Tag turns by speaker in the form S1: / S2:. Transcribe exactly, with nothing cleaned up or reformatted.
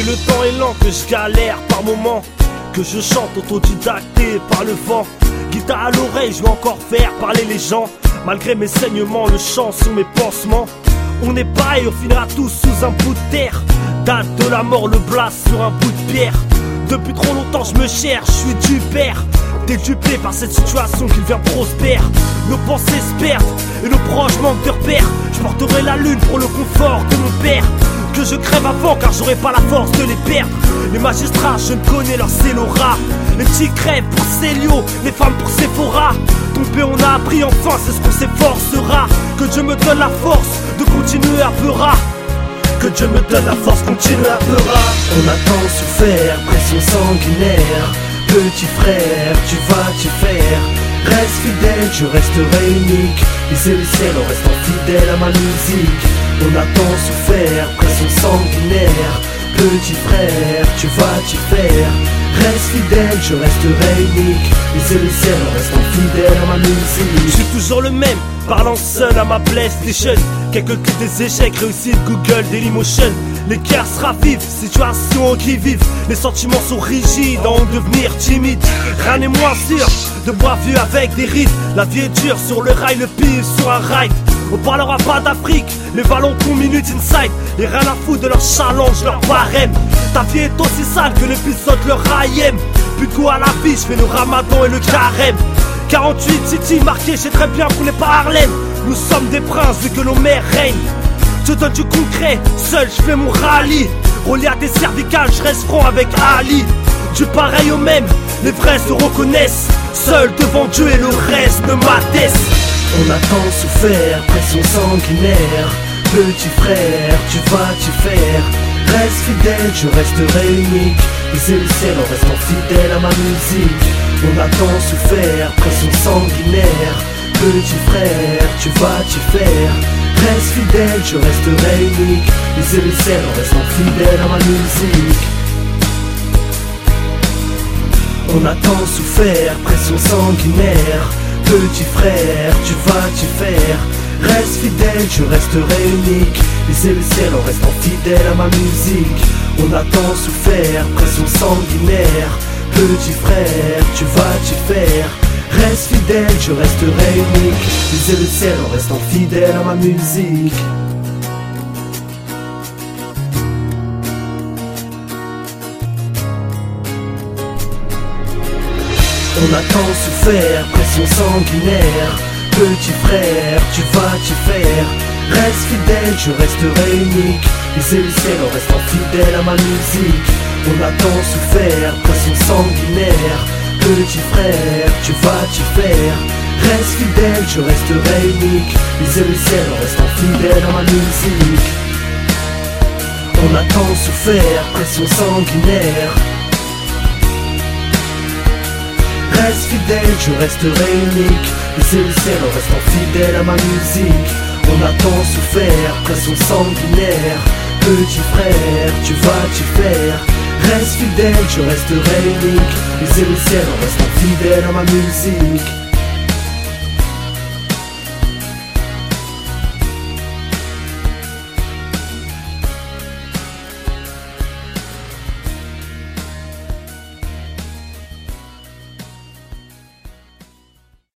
S1: Si le temps est lent, que je galère par moments, que je chante autodidacté par le vent, guitare à l'oreille, je vais encore faire parler les gens. Malgré mes saignements, le chant sous mes pansements. On est pareil, on finira tous sous un bout de terre. Date de la mort, le blast sur un bout de pierre. Depuis trop longtemps je me cherche, je suis du père. Dédupé par cette situation qui devient prospère. Nos pensées se perdent et nos proches manquent de repères. Je porterai la lune pour le confort de mon père. Que je crève avant car j'aurai pas la force de les perdre. Les magistrats, je ne connais leur Célora. Les petits crèvent pour Célio, les femmes pour Sephora. Tomber on a appris enfin, c'est ce qu'on s'efforcera. Que Dieu me donne la force de continuer à peura. Que Dieu me donne la force, continue à peura.
S2: On a tant souffert, pression sanguinaire. Petit frère, tu vas t'y faire. Reste fidèle, je resterai unique. Viser le ciel en restant fidèle à ma musique. On a tant souffert, pression sanguinaire. Petit frère, tu vas t'y faire. Reste fidèle, je resterai unique. Viser le ciel en restant fidèle à ma musique.
S1: Je suis toujours le même, parlant seul à ma PlayStation. Quelques clips des échecs, réussite Google, Dailymotion. Les cœurs se ravivent, situation qui vivent. Les sentiments sont rigides, en devenir timide. Rien n'est moins sûr, de bois vu avec des rides. La vie est dure sur le rail, le pire sur un ride. On parlera pas d'Afrique, les ballons qu'on minute inside. Et rien à foutre de leur challenge, leur barème. Ta vie est aussi sale que l'épisode le Rayem. Plus de goût à la vie, je fais le ramadan et le carême. quarante-huit City marqué, je sais très bien qu'on n'est pas Harlem. Nous sommes des princes vu que nos mères règnent. Je donne du concret, seul je fais mon rallye. Relié à des cervicales, je reste franc avec Ali. Du pareil au même, les vrais se reconnaissent. Seul devant Dieu et le reste de ma tête.
S2: On a tant souffert, pression sanguinaire. Petit frère, tu vas t'y faire. Reste fidèle, je resterai unique. Viser le ciel en restant fidèle à ma musique. On a tant souffert, pression sanguinaire. Petit frère, tu vas t'y faire. Reste fidèle, je resterai unique. Viser le ciel en restant fidèle à ma musique. On a tant souffert, pression sanguinaire. Petit frère, tu vas t'y faire. Reste fidèle, je resterai unique. Viser le ciel en restant fidèle à ma musique. On a tant souffert, pression sanguinaire. Petit frère, tu vas t'y faire. Reste fidèle, je resterai unique. Viser le ciel en restant fidèle à ma musique. On a tant souffert, pression sanguinaire. Petit frère, tu vas t'y faire. Reste fidèle, je resterai unique. Viser le ciel en restant fidèle à ma musique. On a tant souffert, pression sanguinaire. Petit frère, tu vas t'y faire. Reste fidèle, je resterai unique. Viser le ciel en restant fidèle à ma musique. On a tant souffert, pression sanguinaire. Reste fidèle, je resterai unique. Viser le ciel en restant fidèle à ma musique. On a tant souffert, pression sanguinaire. Petit frère, tu vas t'y faire. Reste fidèle, je resterai unique. Viser le ciel en restant fidèle à ma musique.